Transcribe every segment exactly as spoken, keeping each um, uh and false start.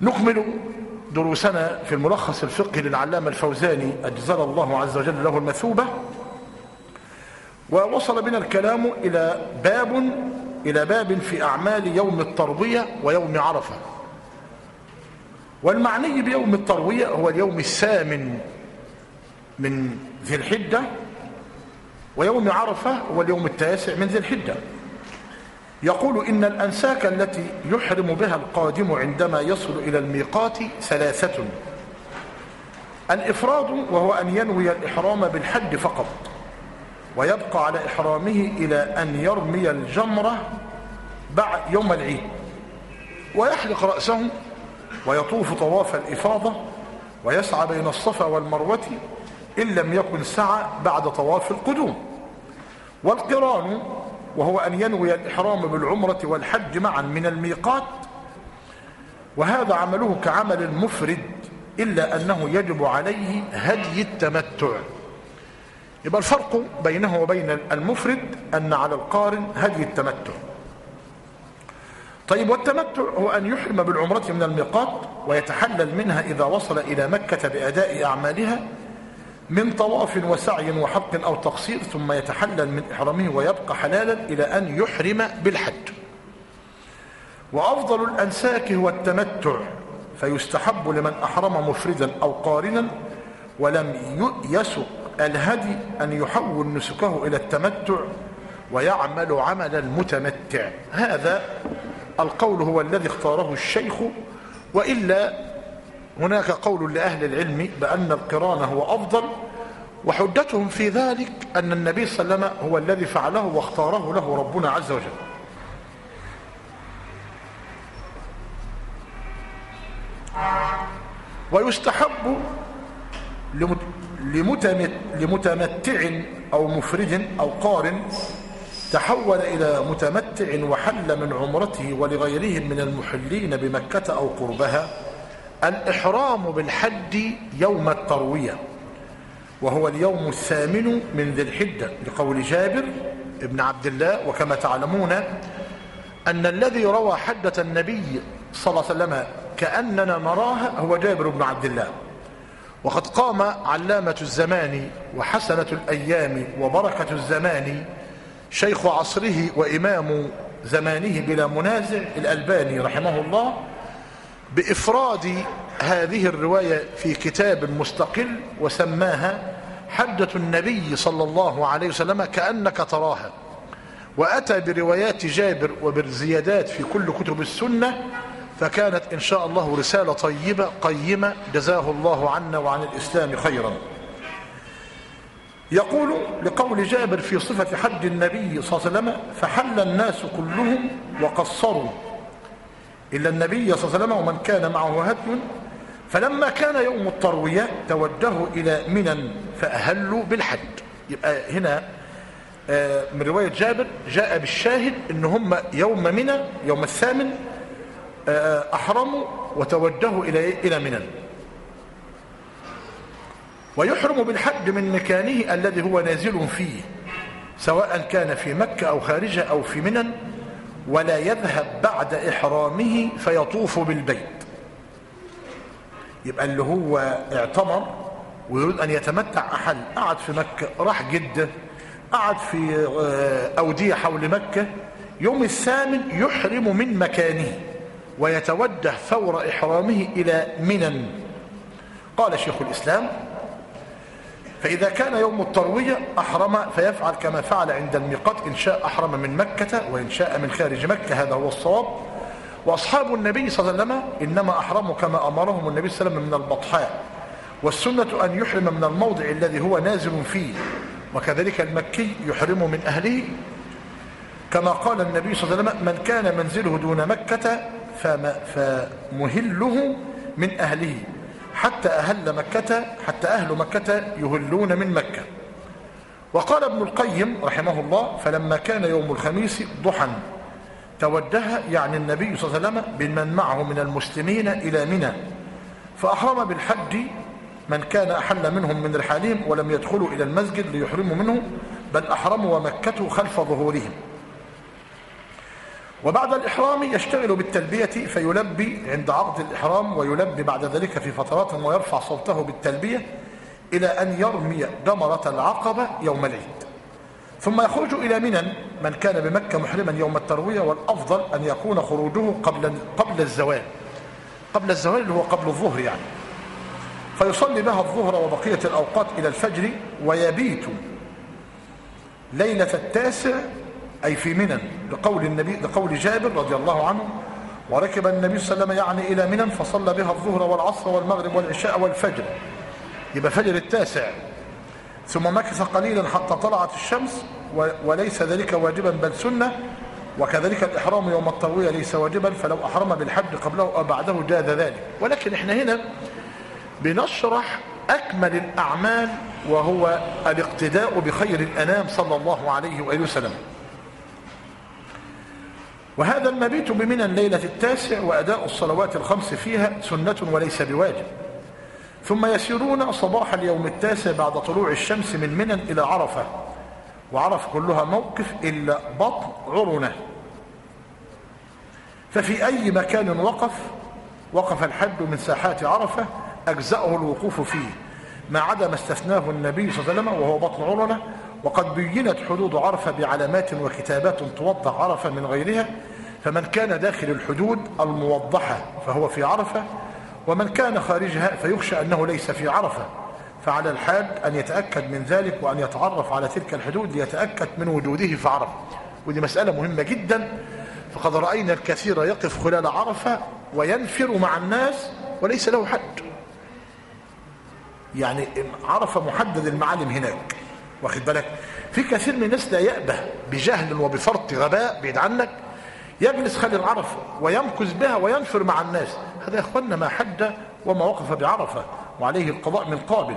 نكمل دروسنا في الملخص الفقهي للعلامة الفوزاني أجزل الله عز وجل له المثوبة. ووصل بنا الكلام إلى باب إلى باب في أعمال يوم التروية ويوم عرفة. والمعني بيوم التروية هو اليوم الثامن من ذي الحجة، ويوم عرفة هو اليوم التاسع من ذي الحجة. يقول إن الأنساك التي يحرم بها القادم عندما يصل إلى الميقات ثلاثة: الإفراد وهو أن ينوي الإحرام بالحج فقط ويبقى على إحرامه إلى أن يرمي الجمرة بعد يوم العيد، ويحلق رأسه ويطوف طواف الإفاضة ويسعى بين الصفا والمروة إن لم يكن سعى بعد طواف القدوم. والقران وهو أن ينوي الإحرام بالعمرة والحج معا من الميقات، وهذا عمله كعمل المفرد إلا أنه يجب عليه هدي التمتع. يبقى الفرق بينه وبين المفرد أن على القارن هدي التمتع. طيب، والتمتع هو أن يحرم بالعمرة من الميقات ويتحلل منها إذا وصل إلى مكة بأداء أعمالها من طواف وسعي وحلق أو تقصير، ثم يتحلل من إحرامه ويبقى حلالا إلى أن يحرم بالحج. وأفضل الأنساك هو التمتع، فيستحب لمن أحرم مفردا أو قارنا ولم يسق الهدي أن يحول نسكه إلى التمتع ويعمل عمل المتمتع. هذا القول هو الذي اختاره الشيخ، وإلا هناك قول لأهل العلم بأن القران هو أفضل، وحجتهم في ذلك أن النبي صلى الله عليه وسلم هو الذي فعله واختاره له ربنا عز وجل. ويستحب لمتمتع أو مفرد أو قارن تحول إلى متمتع وحل من عمرته ولغيرهم من المحلين بمكة أو قربها الإحرام بالحج يوم التروية، وهو اليوم الثامن من ذي الحجة، لقول جابر بن عبد الله. وكما تعلمون أن الذي روى حجة النبي صلى الله عليه وسلم كأننا نراها هو جابر بن عبد الله. وقد قام علامة الزمان وحسنة الأيام وبركة الزمان شيخ عصره وإمام زمانه بلا منازع الألباني رحمه الله بإفراد هذه الرواية في كتاب مستقل، وسماها حجة النبي صلى الله عليه وسلم كأنك تراها، وأتى بروايات جابر وبالزيادات في كل كتب السنة، فكانت إن شاء الله رسالة طيبة قيمة جزاه الله عنا وعن الإسلام خيرا. يقول لقول جابر في صفة حج النبي صلى الله عليه وسلم: فحل الناس كلهم وقصروا إلا النبي صلى الله عليه وسلم ومن كان معه هدي، فلما كان يوم التروية توجهوا إلى منى فأهلوا بالحج. يبقى هنا من رواية جابر جاء بالشاهد إن هم يوم منى يوم الثامن أحرموا وتوجهوا إلى إلى منى. ويحرم بالحج من مكانه الذي هو نازل فيه، سواء كان في مكة أو خارجها أو في منى، ولا يذهب بعد إحرامه فيطوف بالبيت. يبقى اللي هو اعتمر ويريد أن يتمتع أحل، قعد في مكة، راح جدة، قعد في أودية حول مكة، يوم الثامن يحرم من مكانه ويتوجه فور إحرامه إلى منى. قال شيخ الإسلام: فإذا كان يوم التروية أحرم فيفعل كما فعل عند الميقات، إن شاء أحرم من مكة وإن شاء من خارج مكة، هذا هو الصواب. وأصحاب النبي صلى الله عليه وسلم إنما أحرموا كما أمرهم النبي صلى الله عليه وسلم من البطحاء، والسنة أن يحرم من الموضع الذي هو نازل فيه، وكذلك المكي يحرم من أهله، كما قال النبي صلى الله عليه وسلم: من كان منزله دون مكة فمهله من أهله حتى أهل مكة حتى أهل مكة يهلون من مكة. وقال ابن القيم رحمه الله: فلما كان يوم الخميس ضحى توجه يعني النبي صلى الله عليه وسلم بمن معه من المسلمين إلى منى، فأحرم بالحج من كان أحل منهم من رحالهم ولم يدخلوا إلى المسجد ليحرموا منه، بل أحرموا ومكة خلف ظهورهم. وبعد الإحرام يشتغل بالتلبية فيلبي عند عقد الإحرام، ويلبي بعد ذلك في فترات، ويرفع صوته بالتلبية إلى أن يرمي جمرة العقبة يوم العيد. ثم يخرج إلى منى من كان بمكة محرما يوم التروية، والأفضل أن يكون خروجه قبل قبل الزوال، قبل الزوال اللي هو قبل الظهر يعني، فيصلي بها الظهر وبقية الأوقات إلى الفجر، ويبيت ليلة التاسع أي في منى، لقول النبي لقول جابر رضي الله عنه: وركب النبي صلى الله عليه وسلم يعني إلى منى فصلى بها الظهر والعصر والمغرب والعشاء والفجر، يبقى فجر التاسع، ثم مكث قليلا حتى طلعت الشمس، وليس ذلك واجبا بل سنة، وكذلك الإحرام يوم التروية ليس واجبا، فلو أحرم بالحج قبله أو بعده جاز ذلك. ولكن احنا هنا بنشرح أكمل الأعمال، وهو الاقتداء بخير الأنام صلى الله عليه وآله وسلم. وهذا المبيت بمنى ليلة التاسع وأداء الصلوات الخمس فيها سنة وليس بواجب. ثم يسيرون صباح اليوم التاسع بعد طلوع الشمس من منى إلى عرفة، وعرفة كلها موقف إلا بطن عرنة، ففي أي مكان وقف وقف الحج من ساحات عرفة أجزأه الوقوف فيه، ما عدا ما استثناه النبي صلى الله عليه وسلم وهو بطن عرنة. وقد بينت حدود عرفة بعلامات وكتابات توضح عرفة من غيرها، فمن كان داخل الحدود الموضحة فهو في عرفة، ومن كان خارجها فيخشى أنه ليس في عرفة، فعلى الحاج أن يتأكد من ذلك وأن يتعرف على تلك الحدود ليتأكد من وجوده في عرفة. ودي مسألة مهمة جدا، فقد رأينا الكثير يقف خلال عرفة وينفر مع الناس وليس له حج، يعني عرفة محدد المعالم هناك، واخد بالك؟ في كثير من الناس لا يأبه بجهل وبفرط غباء بعيد عنك يجلس خلال عرفة ويمكث بها وينفر مع الناس، هذا يا اخوانا ما حج وما وقف بعرفة، وعليه القضاء من قابل.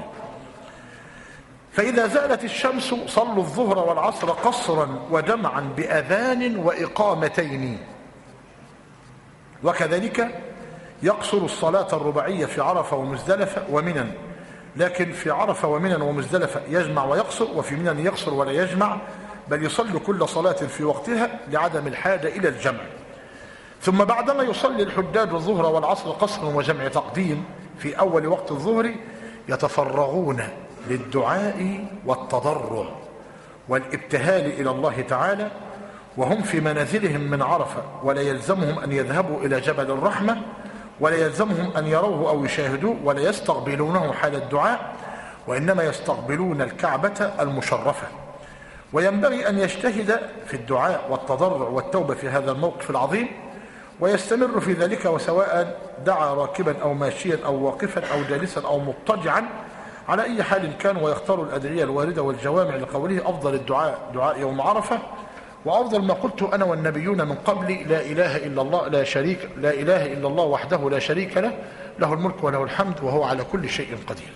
فإذا زالت الشمس صلوا الظهر والعصر قصرا وجمعا بأذان وإقامتين، وكذلك يقصر الصلاة الرباعية في عرفة ومزدلفة ومنى، لكن في عرفة ومنى ومزدلفة يجمع ويقصر، وفي منى يقصر ولا يجمع، بل يصلي كل صلاة في وقتها لعدم الحاجة إلى الجمع. ثم بعدما يصلي الحجاج الظهر والعصر قصرا وجمع تقديم في أول وقت الظهر، يتفرغون للدعاء والتضرع والابتهال إلى الله تعالى، وهم في منازلهم من عرفة، ولا يلزمهم أن يذهبوا إلى جبل الرحمة، ولا يلزمهم أن يروه أو يشاهدوه، ولا يستقبلونه حال الدعاء، وإنما يستقبلون الكعبة المشرفة. وينبغي أن يجتهد في الدعاء والتضرع والتوبة في هذا الموقف العظيم، ويستمر في ذلك، وسواء دعا راكبا أو ماشيا أو واقفا أو جالسا أو مضطجعا، على أي حال كان، ويختار الأدعية الواردة والجوامع لقوله: أفضل الدعاء دعاء يوم عرفة، وأفضل ما قلت أنا والنبيون من قبلي: لا إله إلا الله لا شريك لا إله إلا الله وحده لا شريك له، له الملك وله الحمد وهو على كل شيء قدير.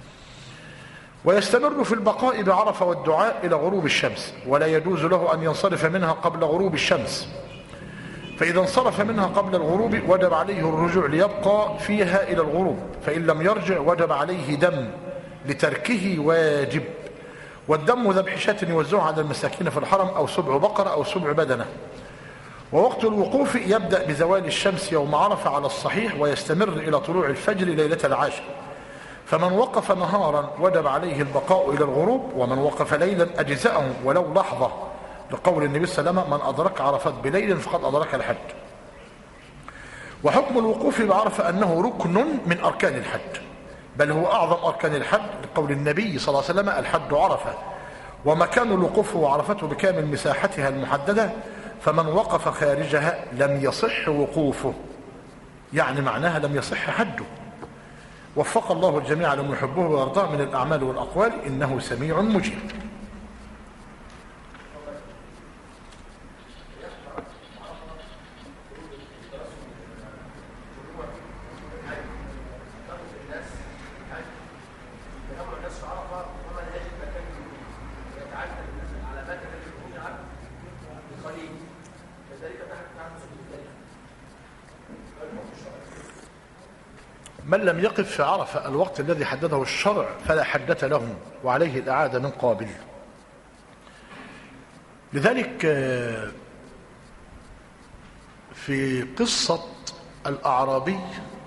ويستمر في البقاء بعرفة والدعاء إلى غروب الشمس، ولا يجوز له أن ينصرف منها قبل غروب الشمس، فإذا انصرف منها قبل الغروب وجب عليه الرجوع ليبقى فيها إلى الغروب، فإن لم يرجع وجب عليه دم لتركه واجب، والدم ذبح شاة يوزعها على المساكين في الحرم، أو سبع بقرة أو سبع بدنة. ووقت الوقوف يبدأ بزوال الشمس يوم عرفة على الصحيح، ويستمر إلى طلوع الفجر ليلة العاشر، فمن وقف نهارا وجب عليه البقاء إلى الغروب، ومن وقف ليلا أجزأه ولو لحظة، لقول النبي صلى الله عليه وسلم: من أدرك عرفات بليل فقد أدرك الحج. وحكم الوقوف بعرفة أنه ركن من أركان الحج، بل هو أعظم أركان الحج، لقول النبي صلى الله عليه وسلم: الحج عرفة، ومكان الوقوف وعرفته بكامل مساحتها المحددة، فمن وقف خارجها لم يصح وقوفه، يعني معناها لم يصح حجه. وفق الله الجميع لمن يحبه ويرضاه من الأعمال والأقوال، إنه سميع مجيب. من لم يقف في عرفة الوقت الذي حدده الشرع فلا حجة له، وعليه الإعادة من قابل. لذلك في قصة الأعرابي.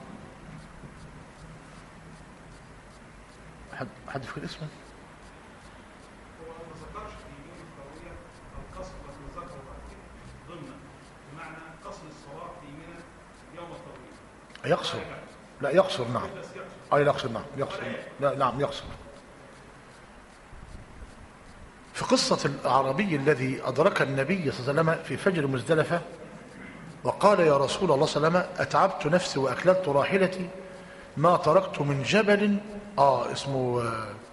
حد حد فاكر اسمه؟ هو ما ذكرش في يوم التروية القصر الذي ذكره ضمن بمعنى قصر الصلاة في منى يوم التروية. يقصر؟ لا يقصر، نعم. أي يقصر، نعم يقصر. لا نعم يقصر. في قصة الأعرابي الذي أدرك النبي صلى الله عليه وسلم في فجر مزدلفة وقال يا رسول الله صلى الله عليه وسلم أتعبت نفسي وأكللت راحلتي ما تركت من جبل آه اسمه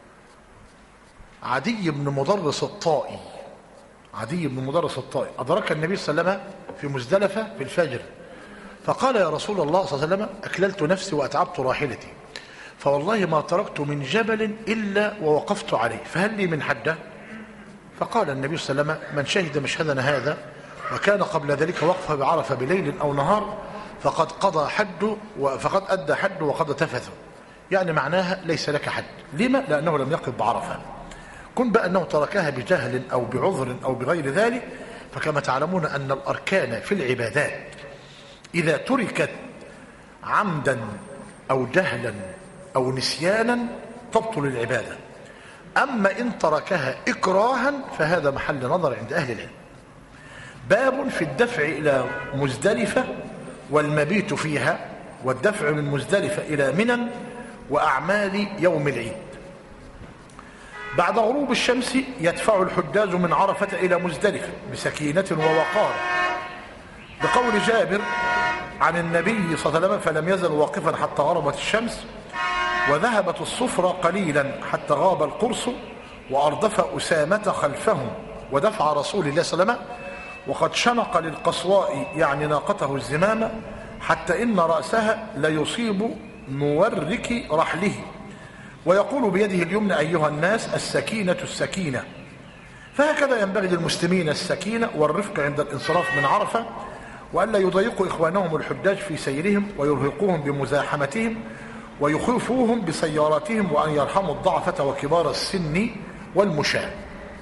عدي بن مدرس الطائي. عدي بن مدرس الطائي أدرك النبي صلى الله عليه وسلم في مزدلفة في الفجر فقال يا رسول الله صلى الله عليه وسلم أكللت نفسي وأتعبت راحلتي فوالله ما تركت من جبل إلا ووقفت عليه فهل لي من حده؟ فقال النبي صلى الله عليه وسلم من شهد مشهدنا هذا وكان قبل ذلك وقفه بعرفة بليل أو نهار فقد قضى حده فقد أدى حده وقد تفثه. يعني معناها ليس لك حد. لما؟ لأنه لم يقف بعرفة. كن بأنه تركها بجهل أو بعذر أو بغير ذلك، فكما تعلمون أن الأركان في العبادات إذا تركت عمدا أو جهلا أو نسيانا تبطل العبادة. أما إن تركها إكراها فهذا محل نظر عند أهل العلم. باب في الدفع إلى مزدلفة والمبيت فيها والدفع من مزدلفة إلى منى وأعمال يوم العيد. بعد غروب الشمس يدفع الحجاج من عرفة إلى مزدلفة بسكينة ووقار، بقول جابر عن النبي صلى الله عليه وسلم فلم يزل واقفا حتى غربت الشمس وذهبت الصفرة قليلا حتى غاب القرص وأردف أسامة خلفهم ودفع رسول الله صلى الله عليه وسلم وقد شنق للقصواء يعني ناقته الزمامة حتى إن رأسها ليصيب مورك رحله ويقول بيده اليمنى أيها الناس السكينة السكينة. فهكذا ينبغي للمسلمين السكينة والرفق عند الانصراف من عرفة وألا يضيقوا إخوانهم الحجاج في سيرهم ويرهقوهم بمزاحمتهم ويخيفوهم بسياراتهم وأن يرحموا الضعفة وكبار السن والمشاة.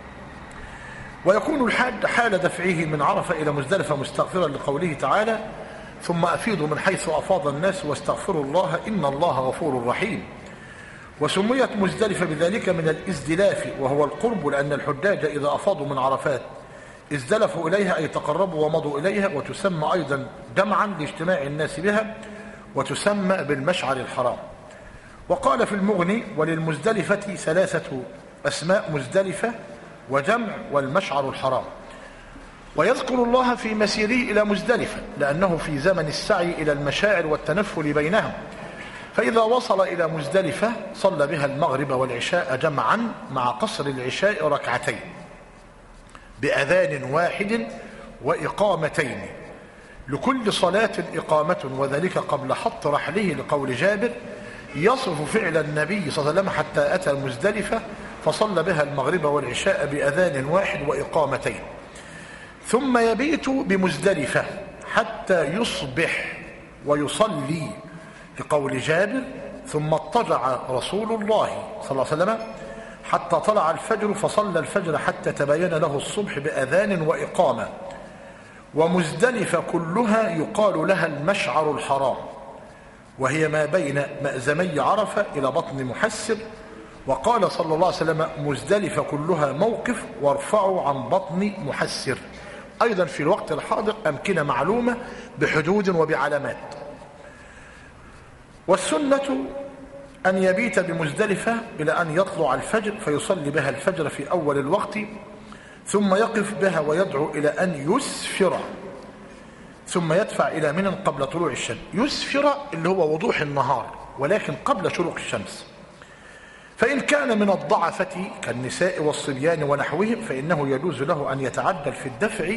ويكون الحاج حال دفعه من عرفة إلى مزدلفة مستغفرا لقوله تعالى ثم أفيضوا من حيث أفاض الناس واستغفروا الله إن الله غفور رحيم. وسميت مزدلفة بذلك من الازدلاف وهو القرب لأن الحجاج إذا أفاضوا من عرفات ازدلفوا إليها أي تقربوا ومضوا إليها وتسمى أيضا جمعا لاجتماع الناس بها وتسمى بالمشعر الحرام. وقال في المغني وللمزدلفة ثلاثة أسماء مزدلفة وجمع والمشعر الحرام. ويذكر الله في مسيره إلى مزدلفة لأنه في زمن السعي إلى المشاعر والتنفل بينهم، فإذا وصل إلى مزدلفة صلى بها المغرب والعشاء جمعا مع قصر العشاء ركعتين بأذان واحد وإقامتين لكل صلاة إقامة وذلك قبل حط رحله لقول جابر يصف فعل النبي صلى الله عليه وسلم حتى أتى مزدلفة فصلى بها المغرب والعشاء بأذان واحد وإقامتين ثم يبيت بمزدلفة حتى يصبح ويصلي لقول جابر ثم اضطجع رسول الله صلى الله عليه وسلم حتى طلع الفجر فصلى الفجر حتى تبين له الصبح بأذان وإقامة. ومزدلفة كلها يقال لها المشعر الحرام وهي ما بين مأزمي عرفة إلى بطن محسر. وقال صلى الله عليه وسلم مزدلفة كلها موقف وارفعوا عن بطن محسر. أيضا في الوقت الحاضر أمكنة معلومة بحدود وبعلامات. والسنة أن يبيت بمزدلفة إلى أن يطلع الفجر فيصلي بها الفجر في أول الوقت ثم يقف بها ويدعو إلى أن يسفر ثم يدفع إلى منى قبل طلوع الشمس. يسفر اللي هو وضوح النهار ولكن قبل شروق الشمس. فإن كان من الضعفة كالنساء والصبيان ونحوهم فإنه يجوز له أن يتعدل في الدفع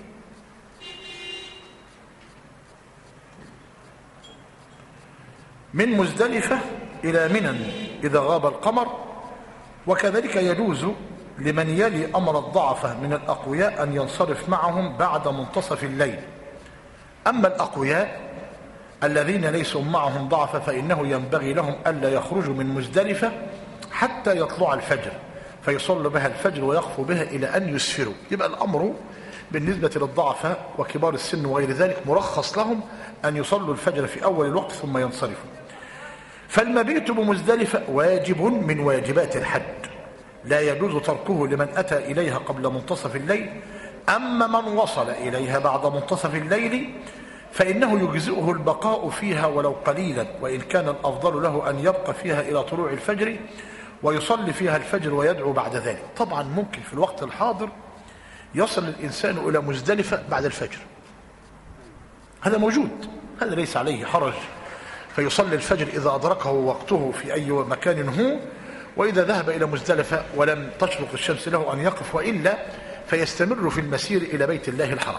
من مزدلفة إلى منى إذا غاب القمر. وكذلك يجوز لمن يلي أمر الضعفة من الأقوياء أن ينصرف معهم بعد منتصف الليل. أما الأقوياء الذين ليسوا معهم ضعفة فإنه ينبغي لهم ألا يخرجوا من مزدلفة حتى يطلع الفجر فيصلوا بها الفجر ويخفوا بها إلى أن يسفروا. يبقى الأمر بالنسبة للضعفاء وكبار السن وغير ذلك مرخص لهم أن يصلوا الفجر في أول الوقت ثم ينصرفوا. فالمبيت بمزدلفة واجب من واجبات الحج لا يجوز تركه لمن أتى إليها قبل منتصف الليل. أما من وصل إليها بعد منتصف الليل فإنه يجزئه البقاء فيها ولو قليلا، وإن كان الأفضل له أن يبقى فيها إلى طلوع الفجر ويصلي فيها الفجر ويدعو بعد ذلك. طبعا ممكن في الوقت الحاضر يصل الإنسان إلى مزدلفة بعد الفجر، هذا موجود، هذا ليس عليه حرج، فيصلي الفجر إذا أدركه وقته في أي مكان هو، وإذا ذهب إلى مزدلفة ولم تشرق الشمس له أن يقف، وإلا فيستمر في المسير إلى بيت الله الحرام.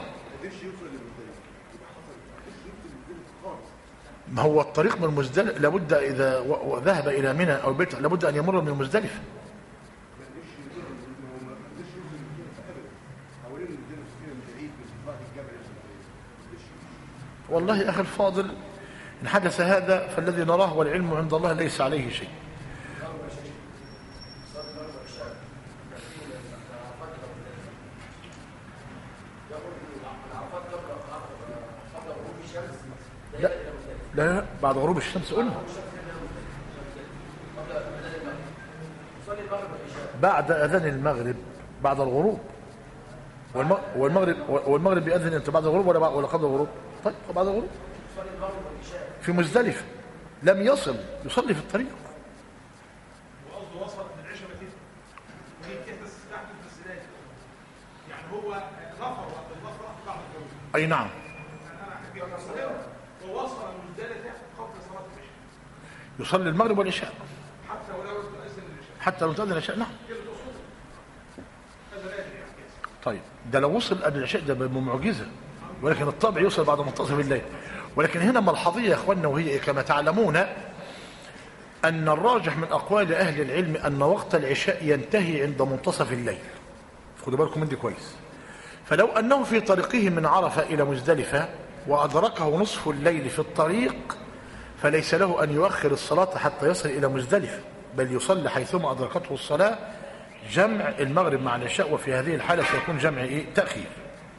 ما هو الطريق من مزدلفة لابد إذا ذهب إلى منى أو بيت لابد أن يمر من مزدلفة. والله يا أخي الفاضل إن حدث هذا فالذي نراه والعلم عند الله ليس عليه شيء. لا لا بعد غروب الشمس قلنا بعد أذان المغرب بعد الغروب، والمغرب والمغرب بيأذن انت بعد الغروب ولا ولا قبل الغروب؟ طيب بعد الغروب في مزدلفة لم يصل يصلي في الطريق. وقصده وصل من العشاء متى؟ وهي كده تحت السلاج، يعني هو غفر وقت الغفر بعد الغروب. أي نعم. ووصل مزدلفة قبل صلاة العشاء. يصلي المغرب والعشاء. حتى ولو تؤذن العشاء. حتى لو تؤذن العشاء نعم. طيب ده لو وصل قبل العشاء ده بمعجزة، ولكن الطبع يوصل بعد منتصف الليل. ولكن هنا ملحظية يا اخواننا، وهي كما تعلمون أن الراجح من أقوال أهل العلم أن وقت العشاء ينتهي عند منتصف الليل. خدوا بالكم من دي كويس. فلو أنه في طريقه من عرفة إلى مزدلفة وأدركه نصف الليل في الطريق فليس له أن يؤخر الصلاة حتى يصل إلى مزدلفة، بل يصلي حيثما أدركته الصلاة جمع المغرب مع العشاء، وفي هذه الحالة سيكون جمع إيه؟ تأخير.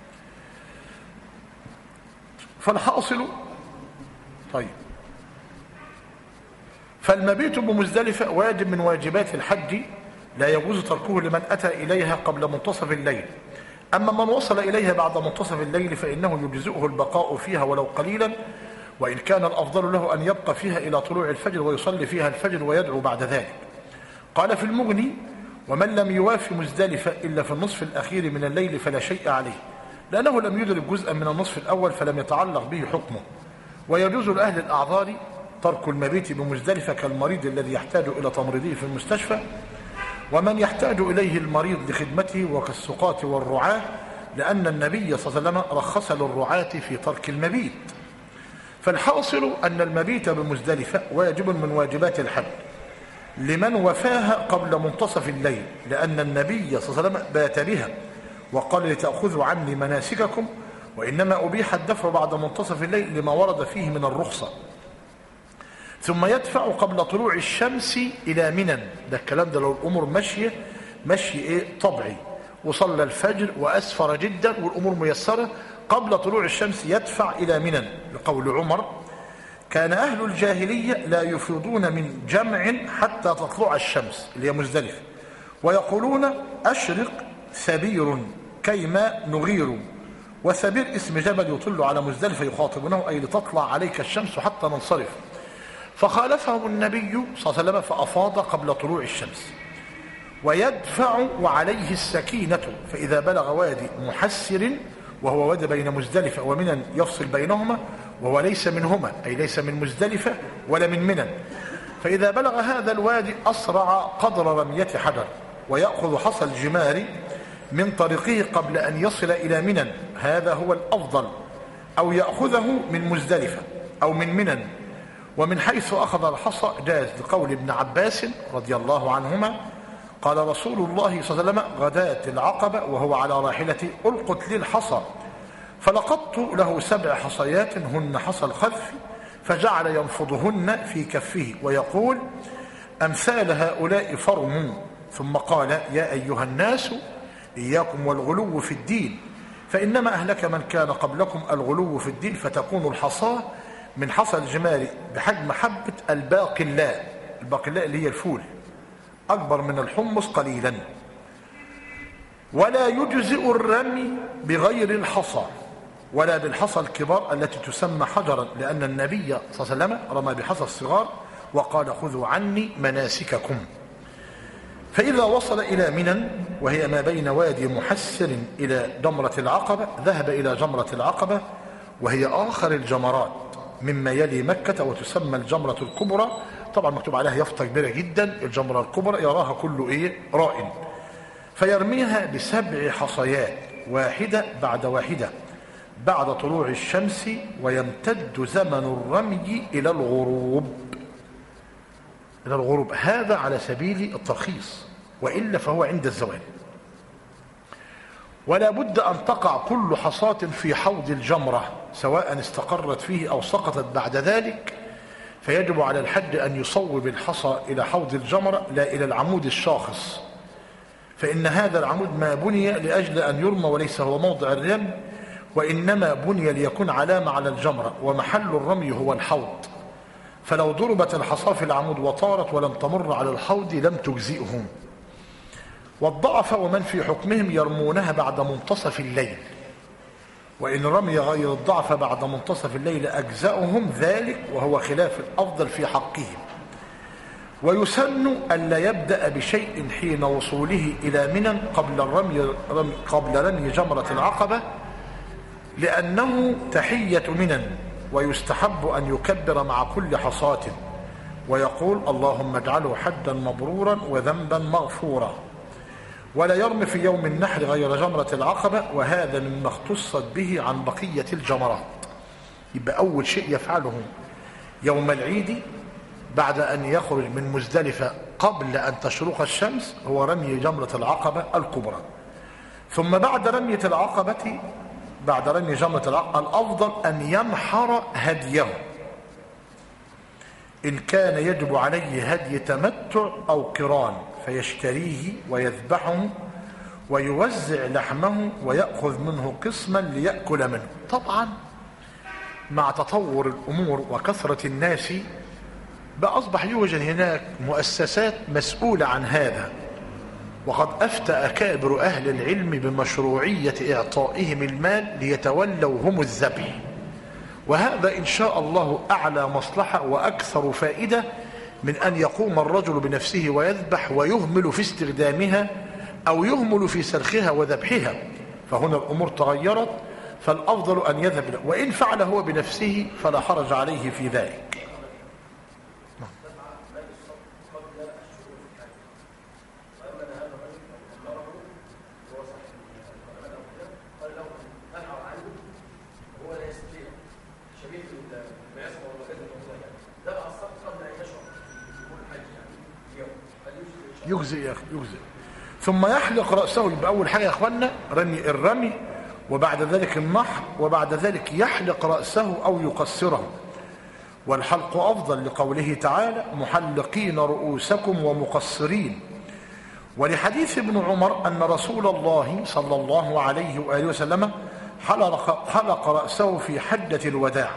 فالحاصل طيب فالمبيت بمزدلفة واجب من واجبات الحج لا يجوز تركه لمن أتى إليها قبل منتصف الليل. أما من وصل إليها بعد منتصف الليل فإنه يجزئه البقاء فيها ولو قليلا، وإن كان الأفضل له أن يبقى فيها إلى طلوع الفجر ويصلي فيها الفجر ويدعو بعد ذلك. قال في المغني: ومن لم يوافي مزدلفة إلا في النصف الأخير من الليل فلا شيء عليه، لأنه لم يدرك جزءا من النصف الأول فلم يتعلق به حكمه. ويجوز لأهل الأعذار ترك المبيت بمزدلفة كالمريض الذي يحتاج إلى تمريضه في المستشفى، ومن يحتاج إليه المريض لخدمته وكالسقاة والرعاة، لأن النبي صلى الله عليه وسلم رخص للرعاة في ترك المبيت. فالحاصل أن المبيت بمزدلفة واجب من واجبات الحج لمن وفاها قبل منتصف الليل، لأن النبي صلى الله عليه وسلم بات بها وقال: لتأخذوا عني مناسككم، وإنما أبيح الدفع بعد منتصف الليل لما ورد فيه من الرخصة. ثم يدفع قبل طلوع الشمس إلى منى. ده الكلام ده لو الأمور ماشية مشي إيه طبيعي، وصلى الفجر وأسفر جدا والأمور ميسرة، قبل طلوع الشمس يدفع إلى منى، لقول عمر: كان أهل الجاهلية لا يفيضون من جمع حتى تطلع الشمس اللي هي مزدلفة، ويقولون: أشرق ثبير كيما نغير. وثبير اسم جبل يطل على مزدلفة يخاطبونه، أي لتطلع عليك الشمس حتى ننصرف. فخالفهم النبي صلى الله عليه وسلم فأفاض قبل طلوع الشمس. ويدفع وعليه السكينة، فإذا بلغ وادي محسر وهو وادي بين مزدلفة ومنى يفصل بينهما، وهو ليس منهما أي ليس من مزدلفة ولا من منى، فإذا بلغ هذا الوادي أسرع قدر رمية حجر، ويأخذ حصى الجمار من طريقه قبل أن يصل إلى منى، هذا هو الأفضل، أو يأخذه من مزدلفة أو من منى. ومن حيث أخذ الحصى جاز، لقول ابن عباس رضي الله عنهما: قال رسول الله صلى الله عليه وسلم: غداة العقبة وهو على راحلته: ألقت لي الحصى، فلقطت له سبع حصيات هن حصى الخذف، فجعل ينفضهن في كفه ويقول: أمثال هؤلاء فرموا. ثم قال: يا أيها الناس إياكم والغلو في الدين، فإنما أهلك من كان قبلكم الغلو في الدين، فتكون الحصاة من حصى الجمال بحجم حبة الباقلاء، الباقلاء اللي هي الفول، أكبر من الحمص قليلا. ولا يجزئ الرمي بغير الحصى ولا بالحصى الكبار التي تسمى حجرا، لأن النبي صلى الله عليه وسلم رمى بحصى الصغار وقال خذوا عني مناسككم. فإذا وصل إلى منى وهي ما بين وادي محسر إلى جمرة العقبة، ذهب إلى جمرة العقبة وهي آخر الجمرات مما يلي مكة، وتسمى الجمرة الكبرى. طبعا مكتوب عليها يافطة كبيرة جدا، الجمرة الكبرى يراها كله إيه؟ رائن. فيرميها بسبع حصيات واحدة بعد واحدة بعد طلوع الشمس، ويمتد زمن الرمي إلى الغروب إلى الغروب هذا على سبيل الترخيص، وإلا فهو عند الزوال. ولا بد أن تقع كل حصاة في حوض الجمرة سواء استقرت فيه أو سقطت بعد ذلك، فيجب على الحج أن يصوب الحصى إلى حوض الجمرة لا إلى العمود الشاخص، فإن هذا العمود ما بني لأجل أن يرمى وليس هو موضع الرمي، وإنما بني ليكون علامة على الجمرة، ومحل الرمي هو الحوض. فلو ضربت الحصى في العمود وطارت ولم تمر على الحوض لم تجزئهم. والضعف ومن في حكمهم يرمونها بعد منتصف الليل، وإن رمي غير الضعف بعد منتصف الليل أجزأهم ذلك، وهو خلاف الأفضل في حقهم. ويسن ألا يبدأ بشيء حين وصوله إلى منى قبل الرمي قبل رمي جمرة العقبة، لأنه تحية منى، ويستحب أن يكبر مع كل حصاة ويقول اللهم اجعله حجا مبرورا وذنبا مغفورا. ولا يرمي في يوم النحر غير جمرة العقبة، وهذا مما اختصت به عن بقية الجمرات. يبقى أول شيء يفعله يوم العيد بعد أن يخرج من مزدلفة قبل أن تشرق الشمس هو رمي جمرة العقبة الكبرى. ثم بعد رمية العقبة بعد رمي جمرة العقبة الأفضل أن ينحر هديه، إن كان يجب عليه هدي تمتع أو قران، فيشتريه ويذبحه ويوزع لحمه ويأخذ منه قسما ليأكل منه. طبعا مع تطور الأمور وكثرة الناس بقى أصبح يوجد هناك مؤسسات مسؤولة عن هذا، وقد أفتى أكابر أهل العلم بمشروعية إعطائهم المال ليتولوا هم الذبح، وهذا إن شاء الله أعلى مصلحة وأكثر فائدة من أن يقوم الرجل بنفسه ويذبح ويهمل في استخدامها أو يهمل في سلخها وذبحها. فهنا الأمور تغيرت، فالأفضل أن يذهب، وإن فعل هو بنفسه فلا حرج عليه في ذلك. يجزي يا أخي يجزي. ثم يحلق رأسه. يبقى أول حاجة يا أخوانا رمي الرمي، وبعد ذلك النحر، وبعد ذلك يحلق رأسه أو يقصره. والحلق أفضل لقوله تعالى محلقين رؤوسكم ومقصرين، ولحديث ابن عمر أن رسول الله صلى الله عليه وآله وسلم حلق, حلق رأسه في حجة الوداع،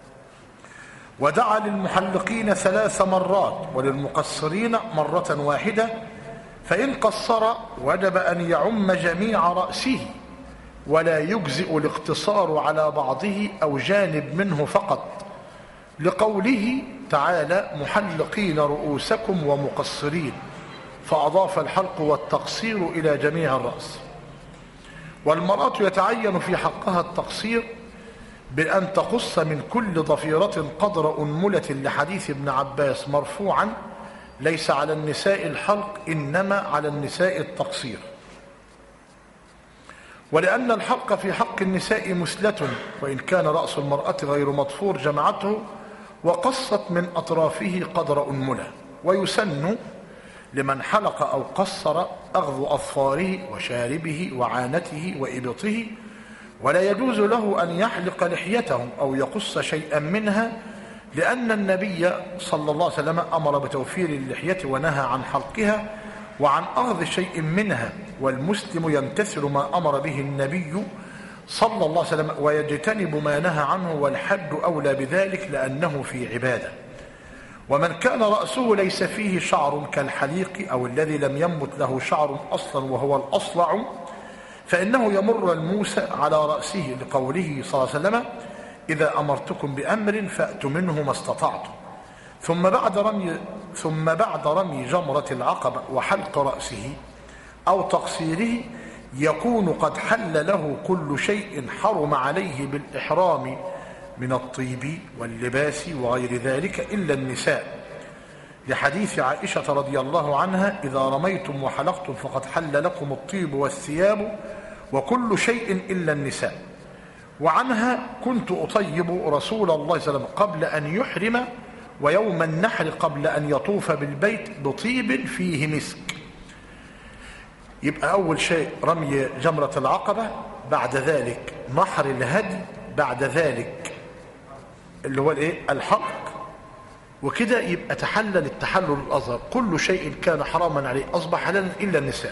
ودعا للمحلقين ثلاث مرات وللمقصرين مرة واحدة، فإن قصر وجب أن يعم جميع رأسه، ولا يجزئ الاقتصار على بعضه أو جانب منه فقط، لقوله تعالى محلقين رؤوسكم ومقصرين، فأضاف الحلق والتقصير إلى جميع الرأس. والمرأة يتعين في حقها التقصير بأن تقص من كل ضفيرة قدر أنملة، لحديث ابن عباس مرفوعا ليس على النساء الحلق إنما على النساء التقصير. ولأن الحلق في حق النساء مثلة، وإن كان رأس المرأة غير مضفور جمعته وقصت من أطرافه قدر أنملة. ويسن لمن حلق أو قصر أخذ أظفاره وشاربه وعانته وإبطه، ولا يجوز له أن يحلق لحيته أو يقص شيئا منها، لأن النبي صلى الله عليه وسلم أمر بتوفير اللحية ونهى عن حلقها وعن أخذ شيء منها، والمسلم يمتثل ما أمر به النبي صلى الله عليه وسلم ويجتنب ما نهى عنه، والحد أولى بذلك لأنه في عبادة. ومن كان رأسه ليس فيه شعر كالحليق أو الذي لم ينبت له شعر أصلا وهو الأصلع، فإنه يمر الموسى على رأسه لقوله صلى الله عليه وسلم: إذا أمرتكم بأمر فأتوا منه ما استطعتم. ثم بعد رمي ثم بعد رمي جمرة العقبة وحلق رأسه أو تقصيره يكون قد حل له كل شيء حرم عليه بالإحرام من الطيب واللباس وغير ذلك إلا النساء، لحديث عائشة رضي الله عنها: إذا رميتم وحلقتم فقد حل لكم الطيب والثياب وكل شيء إلا النساء. وعنها: كنت أطيب رسول الله صلى الله عليه وسلم قبل أن يحرم ويوم النحر قبل أن يطوف بالبيت بطيب فيه مسك. يبقى أول شيء رمي جمرة العقبة، بعد ذلك نحر الهدي، بعد ذلك اللي هو الايه الحلق، وكده يبقى تحلل التحلل الأصغر. كل شيء كان حراما عليه أصبح حلالا إلا النساء.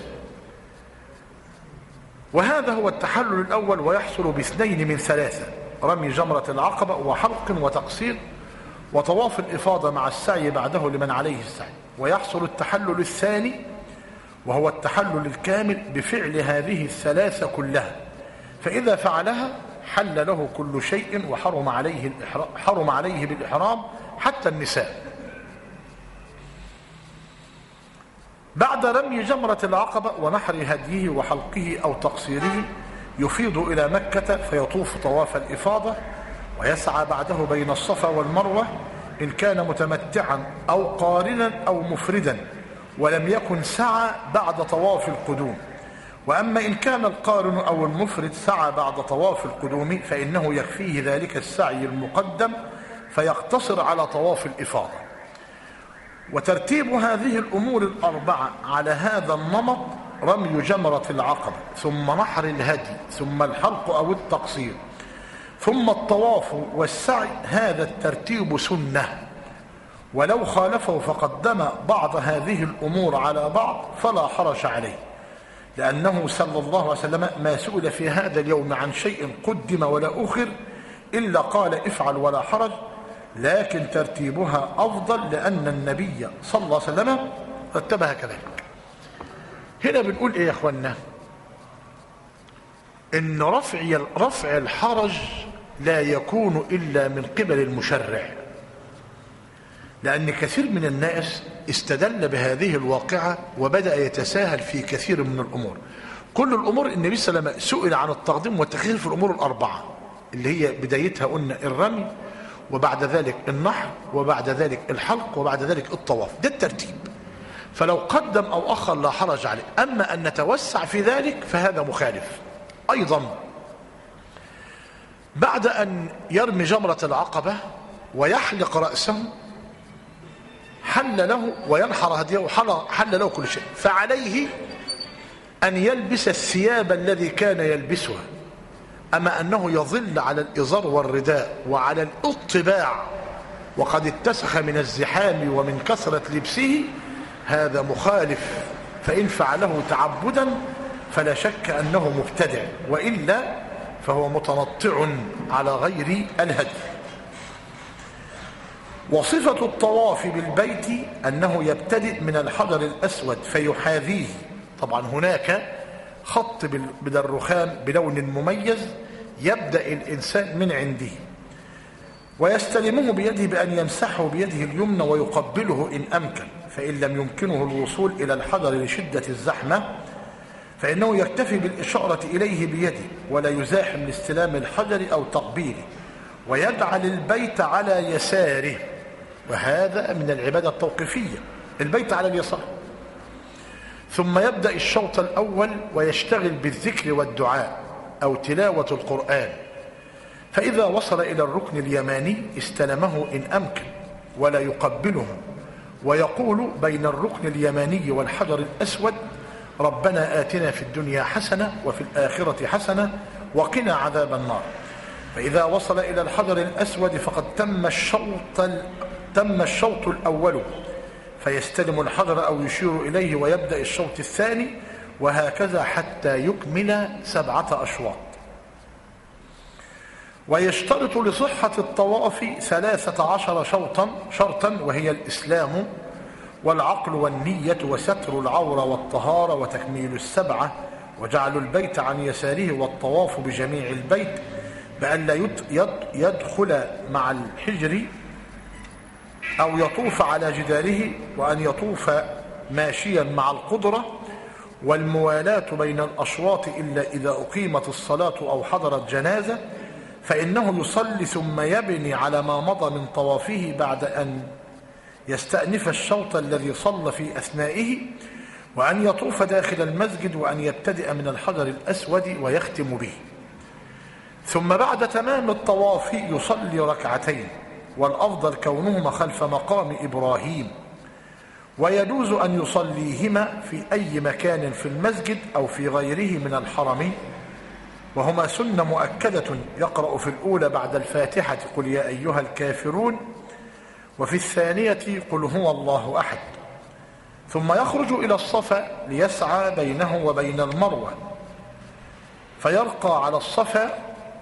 وهذا هو التحلل الأول، ويحصل باثنين من ثلاثة: رمي جمرة العقبة وحلق وتقصير وطواف الإفاضة مع السعي بعده لمن عليه السعي. ويحصل التحلل الثاني وهو التحلل الكامل بفعل هذه الثلاثة كلها، فإذا فعلها حل له كل شيء وحرم عليه الإحرام حرم عليه بالإحرام حتى النساء. بعد رمي جمرة العقبة ونحر هديه وحلقه أو تقصيره يفيض إلى مكة فيطوف طواف الإفاضة ويسعى بعده بين الصفا والمروة إن كان متمتعا أو قارنا أو مفردا، ولم يكن سعى بعد طواف القدوم. وأما إن كان القارن أو المفرد سعى بعد طواف القدوم فإنه يكفيه ذلك السعي المقدم فيقتصر على طواف الإفاضة. وترتيب هذه الأمور الأربعة على هذا النمط: رمي جمرة العقبة، ثم نحر الهدي، ثم الحلق أو التقصير، ثم الطواف والسعي. هذا الترتيب سنة، ولو خالفه فقدم بعض هذه الأمور على بعض فلا حرج عليه، لأنه صلى الله عليه وسلم ما سئل في هذا اليوم عن شيء قدم ولا أخر إلا قال: افعل ولا حرج. لكن ترتيبها أفضل لأن النبي صلى الله عليه وسلم رتبها كذلك. هنا بنقول إيه يا أخوانا؟ إن رفع رفع الحرج لا يكون إلا من قبل المشرع، لأن كثير من الناس استدل بهذه الواقعة وبدأ يتساهل في كثير من الأمور. كل الأمور النبي صلى الله عليه وسلم سئل عن التقديم والتأخير في الأمور الأربعة اللي هي بدايتها قلنا الرمي، وبعد ذلك النحر، وبعد ذلك الحلق، وبعد ذلك الطواف. ده الترتيب، فلو قدم أو أخر لا حرج عليه. أما أن نتوسع في ذلك فهذا مخالف. أيضا بعد أن يرمي جمرة العقبة ويحلق رأسه حل له، وينحر هديه حل له كل شيء، فعليه أن يلبس الثياب الذي كان يلبسها. أما أنه يظل على الإزار والرداء وعلى الاطباع وقد اتسخ من الزحام ومن كثرة لبسه، هذا مخالف. فإن فعله تعبدا فلا شك أنه مبتدع، وإلا فهو متنطع على غير الهدي. وصفة الطواف بالبيت أنه يبتدئ من الحجر الأسود فيحاذيه. طبعا هناك خط بالرخام بلون مميز يبدأ الإنسان من عنده ويستلمه بيده بأن يمسحه بيده اليمنى ويقبله إن أمكن، فإن لم يمكنه الوصول إلى الحجر لشدة الزحمة فإنه يكتفي بالإشارة إليه بيده ولا يزاحم لاستلام الحجر أو تقبيله، ويجعل البيت على يساره، وهذا من العبادة التوقيفية، البيت على اليسار. ثم يبدأ الشوط الأول ويشتغل بالذكر والدعاء أو تلاوة القرآن، فإذا وصل إلى الركن اليماني استلمه إن أمكن ولا يقبله، ويقول بين الركن اليماني والحجر الأسود: ربنا آتنا في الدنيا حسنة وفي الآخرة حسنة وقنا عذاب النار. فإذا وصل إلى الحجر الأسود فقد تم الشوط تم الشوط الأول، فيستلم الحجر أو يشير إليه ويبدأ الشوط الثاني، وهكذا حتى يكمل سبعة أشواط. ويشترط لصحة الطواف ثلاثة عشر شرطا شرطا وهي الإسلام والعقل والنية وستر العورة والطهارة وتكميل السبعة وجعل البيت عن يساره والطواف بجميع البيت بأن لا يدخل مع الحجر أو يطوف على جداره وأن يطوف ماشيا مع القدرة والموالاة بين الأشواط إلا إذا أقيمت الصلاة أو حضرت جنازة فإنه يصلي ثم يبني على ما مضى من طوافه بعد أن يستأنف الشوط الذي صلى في أثنائه وأن يطوف داخل المسجد وأن يبتدئ من الحجر الأسود ويختم به ثم بعد تمام الطواف يصلي ركعتين والأفضل كونهما خلف مقام إبراهيم ويجوز أن يصليهما في أي مكان في المسجد أو في غيره من الحرم وهما سنة مؤكدة يقرأ في الأولى بعد الفاتحة قل يا أيها الكافرون وفي الثانية قل هو الله أحد ثم يخرج إلى الصفا ليسعى بينه وبين المروة فيرقى على الصفا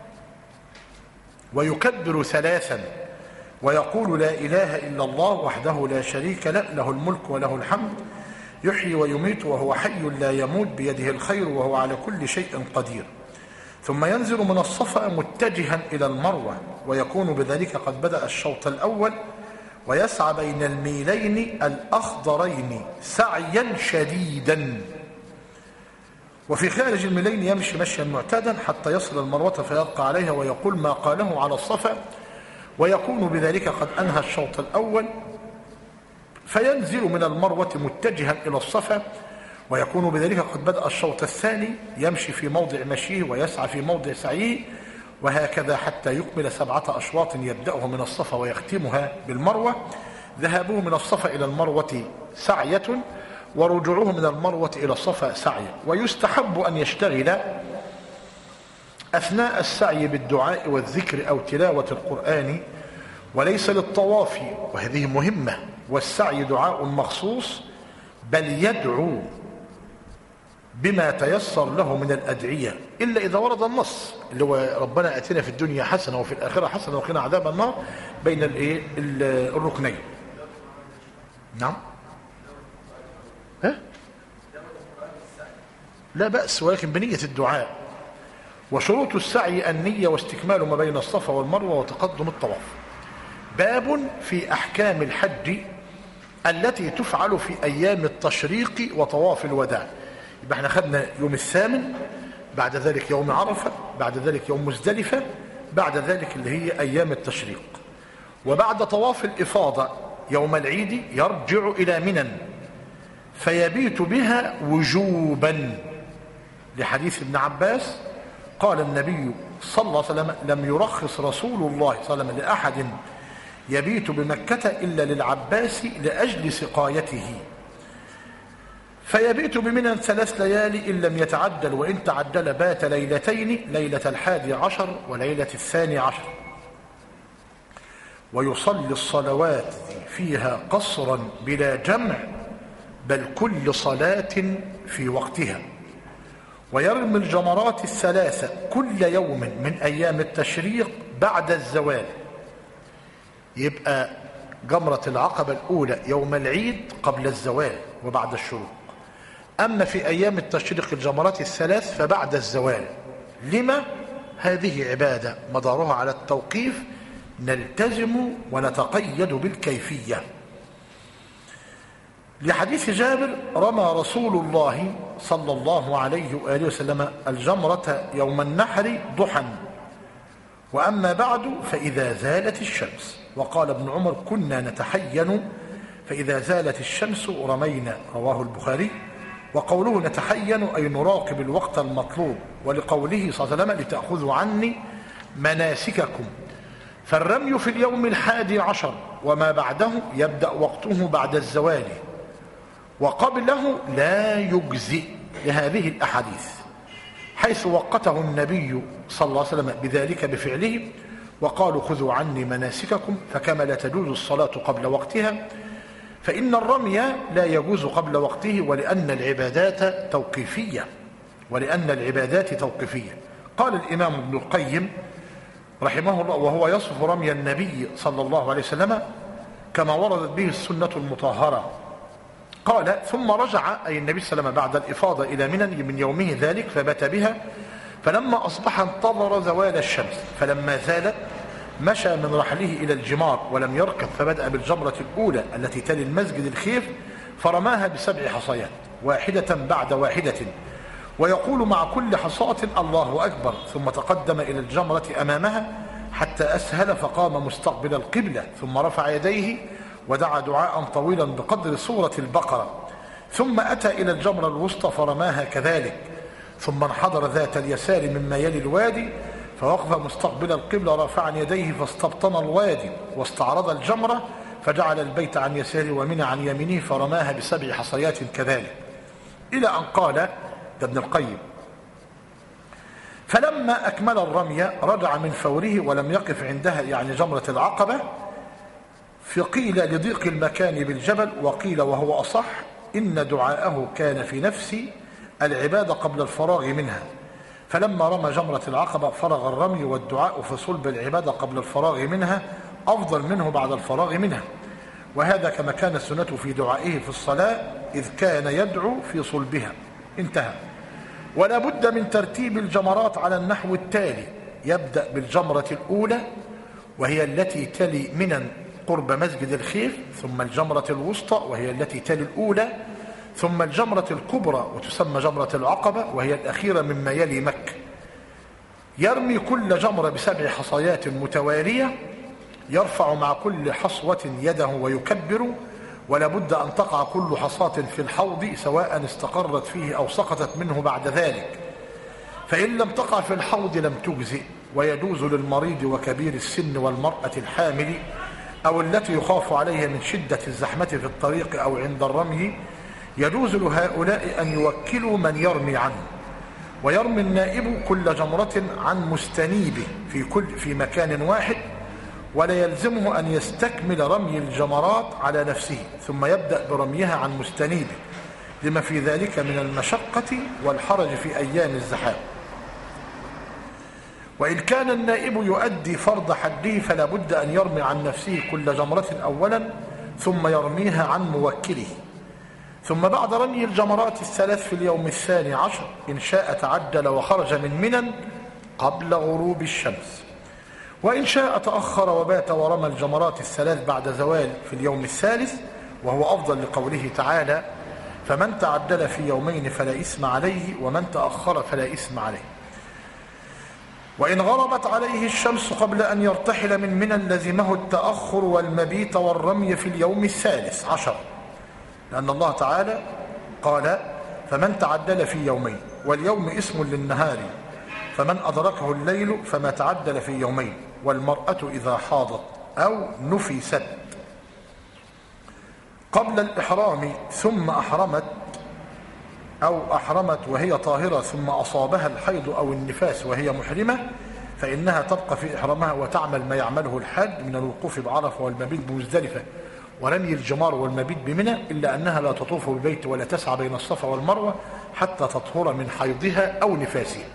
ويكبر ثلاثا ويقول لا إله إلا الله وحده لا شريك له له الملك وله الحمد يحيي ويميت وهو حي لا يموت بيده الخير وهو على كل شيء قدير ثم ينزل من الصفا متجها إلى المروة ويكون بذلك قد بدأ الشوط الأول ويسعى بين الميلين الأخضرين سعيا شديدا وفي خارج الميلين يمشي مشيا معتادا حتى يصل المروة فيرقى عليها ويقول ما قاله على الصفا ويكون بذلك قد أنهى الشوط الأول فينزل من المروة متجها إلى الصفا ويكون بذلك قد بدأ الشوط الثاني يمشي في موضع مشيه ويسعى في موضع سعيه وهكذا حتى يكمل سبعة أشواط يبدأه من الصفا ويختمها بالمروة ذهابه من الصفا إلى المروة سعية ورجوعه من المروة إلى الصفا سعية ويستحب أن يشتغل أثناء السعي بالدعاء والذكر أو تلاوة القرآن وليس للطواف وهذه مهمة والسعي دعاء مخصوص بل يدعو بما تيسر له من الأدعية إلا إذا ورد النص اللي هو ربنا أتنا في الدنيا حسنة وفي الآخرة حسنة وقنا عذاب النار بين الركنين. نعم ها؟ لا بأس ولكن بنية الدعاء وشروط السعي النية واستكمال ما بين الصفا والمروة وتقدم الطواف. باب في أحكام الحج التي تفعل في أيام التشريق وطواف الوداع. يبقى احنا خدنا يوم الثامن بعد ذلك يوم عرفة بعد ذلك يوم مزدلفة بعد ذلك اللي هي أيام التشريق وبعد طواف الإفاضة يوم العيد يرجع إلى منى فيبيت بها وجوبا لحديث ابن عباس قال النبي صلى الله عليه وسلم لم يرخص رسول الله صلى الله عليه وسلم لأحد يبيت بمكة إلا للعباس لأجل سقايته فيبيت بمنى ثلاث ليالي إن لم يتعدل وإن تعدل بات ليلتين ليلة الحادي عشر وليلة الثاني عشر ويصلي الصلوات فيها قصرا بلا جمع بل كل صلاة في وقتها ويرمي الجمرات الثلاثة كل يوم من أيام التشريق بعد الزوال. يبقى جمرة العقبة الأولى يوم العيد قبل الزوال وبعد الشروق. أما في أيام التشريق الجمرات الثلاث فبعد الزوال. لما؟ هذه عبادة مدارها على التوقيف نلتزم ونتقيد بالكيفية. لحديث جابر رمى رسول الله صلى الله عليه وآله وسلم الجمرة يوم النحر ضحى وأما بعد فإذا زالت الشمس. وقال ابن عمر كنا نتحين فإذا زالت الشمس رمينا رواه البخاري. وقوله نتحين أي نراقب الوقت المطلوب ولقوله صلى الله عليه وسلم لتأخذوا عني مناسككم فالرمي في اليوم الحادي عشر وما بعده يبدأ وقته بعد الزوال وقبله لا يجزئ لهذه الأحاديث حيث وقته النبي صلى الله عليه وسلم بذلك بفعله وقالوا خذوا عني مناسككم فكما لا تجوز الصلاة قبل وقتها فإن الرمي لا يجوز قبل وقته ولأن العبادات توقيفية ولأن العبادات توقيفية. قال الإمام ابن القيم رحمه الله وهو يصف رمي النبي صلى الله عليه وسلم كما وردت به السنة المطهرة. قال: ثم رجع أي النبي صلى الله عليه وسلم بعد الإفاضة إلى منى من يومه ذلك فبات بها، فلما أصبح انتظر زوال الشمس، فلما زالت مشى من رحله إلى الجمار ولم يركب، فبدأ بالجمرة الأولى التي تلي المسجد الخيف فرماها بسبع حصيات واحدة بعد واحدة، ويقول مع كل حصاة: الله أكبر، ثم تقدم إلى الجمرة أمامها حتى أسهل فقام مستقبل القبلة، ثم رفع يديه ودعا دعاء طويلا بقدر سورة البقرة، ثم أتى إلى الجمرة الوسطى فرماها كذلك، ثم انحدر ذات اليسار مما يلي الوادي فوقف مستقبل القبلة رافعا يديه فاستبطن الوادي واستعرض الجمرة، فجعل البيت عن يساره ومنى عن يمينه فرماها بسبع حصيات كذلك، إلى أن قال ده ابن القيم: فلما أكمل الرمي رجع من فوره ولم يقف عندها، يعني جمرة العقبة، فقيل لضيق المكان بالجبل، وقيل وهو أصح إن دعاءه كان في نفس العبادة قبل الفراغ منها، فلما رمى جمرة العقبة فرغ الرمي والدعاء في صلب العبادة قبل الفراغ منها أفضل منه بعد الفراغ منها، وهذا كما كان السنة في دعائه في الصلاة إذ كان يدعو في صلبها. انتهى. ولا بد من ترتيب الجمرات على النحو التالي: يبدأ بالجمرة الأولى وهي التي تلي منى قرب مسجد الخيف، ثم الجمرة الوسطى وهي التي تلي الأولى، ثم الجمرة الكبرى وتسمى جمرة العقبة وهي الأخيرة مما يلي مكة. يرمي كل جمرة بسبع حصيات متوالية، يرفع مع كل حصوة يده ويكبر، ولا بد أن تقع كل حصاة في الحوض سواء استقرت فيه أو سقطت منه بعد ذلك، فإن لم تقع في الحوض لم تجزئ، ويجوز للمريض وكبير السن والمرأة الحامل أو التي يخاف عليها من شدة الزحمة في الطريق أو عند الرمي، يجوز لهؤلاء أن يوكلوا من يرمي عنه. ويرمي النائب كل جمرة عن مستنيبه في كل في مكان واحد، ولا يلزمه أن يستكمل رمي الجمرات على نفسه ثم يبدأ برميها عن مستنيبه، لما في ذلك من المشقة والحرج في أيام الزحام. وإن كان النائب يؤدي فرض حده فلا بد أن يرمي عن نفسه كل جمرة أولا ثم يرميها عن موكله، ثم بعد رمي الجمرات الثلاث في اليوم الثاني عشر إن شاء تعجل وخرج من منى قبل غروب الشمس، وإن شاء تأخر وبات ورمى الجمرات الثلاث بعد زوال في اليوم الثالث، وهو أفضل لقوله تعالى: فمن تعجل في يومين فلا إثم عليه ومن تأخر فلا إثم عليه. وإن غربت عليه الشمس قبل أن يرتحل من منى لزمه التأخر والمبيت والرمي في اليوم الثالث عشر، لأن الله تعالى قال: فمن تعجل في يومين، واليوم اسم للنهار، فمن أدركه الليل فما تعجل في يومين، والمرأة إذا حاضت أو نفست قبل الإحرام ثم أحرمت أو أحرمت وهي طاهرة ثم أصابها الحيض أو النفاس وهي محرمة، فإنها تبقى في إحرامها وتعمل ما يعمله الحاج من الوقوف بعرفة والمبيت بمزدلفة ورمي الجمار والمبيت بمنى، إلا أنها لا تطوف بالبيت ولا تسعى بين الصفا والمروة حتى تطهر من حيضها أو نفاسها.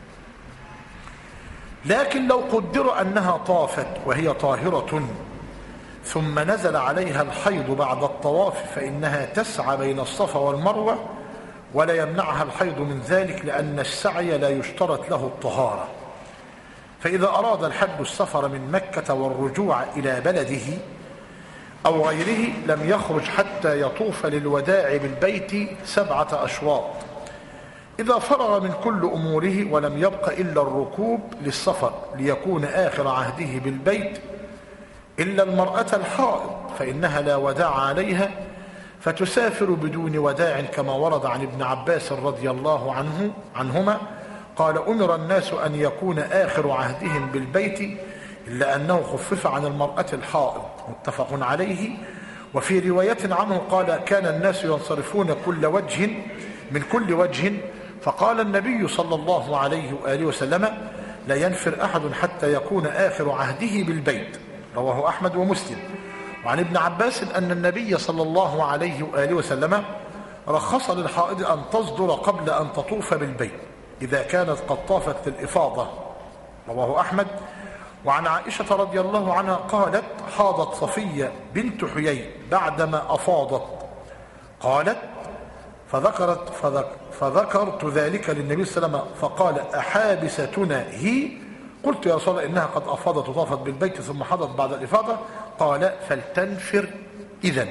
لكن لو قدر أنها طافت وهي طاهرة ثم نزل عليها الحيض بعد الطواف فإنها تسعى بين الصفا والمروة، ولا يمنعها الحيض من ذلك، لأن السعي لا يشترط له الطهارة. فإذا أراد الحج السفر من مكة والرجوع إلى بلده أو غيره لم يخرج حتى يطوف للوداع بالبيت سبعة أشواط. إذا فرغ من كل أموره ولم يبق إلا الركوب للسفر ليكون آخر عهده بالبيت، إلا المرأة الحائض فإنها لا وداع عليها فتسافر بدون وداع، كما ورد عن ابن عباس رضي الله عنه عنهما قال: أمر الناس أن يكون آخر عهدهم بالبيت إلا أنه خفف عن المرأة الحائض، متفق عليه. وفي رواية عنه قال: كان الناس ينصرفون كل وجه من كل وجه، فقال النبي صلى الله عليه وآله وسلم: لا ينفر أحد حتى يكون آخر عهده بالبيت، رواه أحمد ومسلم. وعن ابن عباس أن النبي صلى الله عليه وآله وسلم رخص للحائض أن تصدر قبل أن تطوف بالبيت إذا كانت قد طافت للإفاضة، رواه أحمد. وعن عائشة رضي الله عنها قالت: حاضت صفية بنت حيي بعدما أفاضت، قالت: فذكرت فذك فذكرت ذلك للنبي صلى الله عليه وسلم فقال: أحابستنا هي؟ قلت: يا رسول الله إنها قد أفاضت وطافت بالبيت ثم حضت بعد الإفاضة. قال: فلتنفر إذن.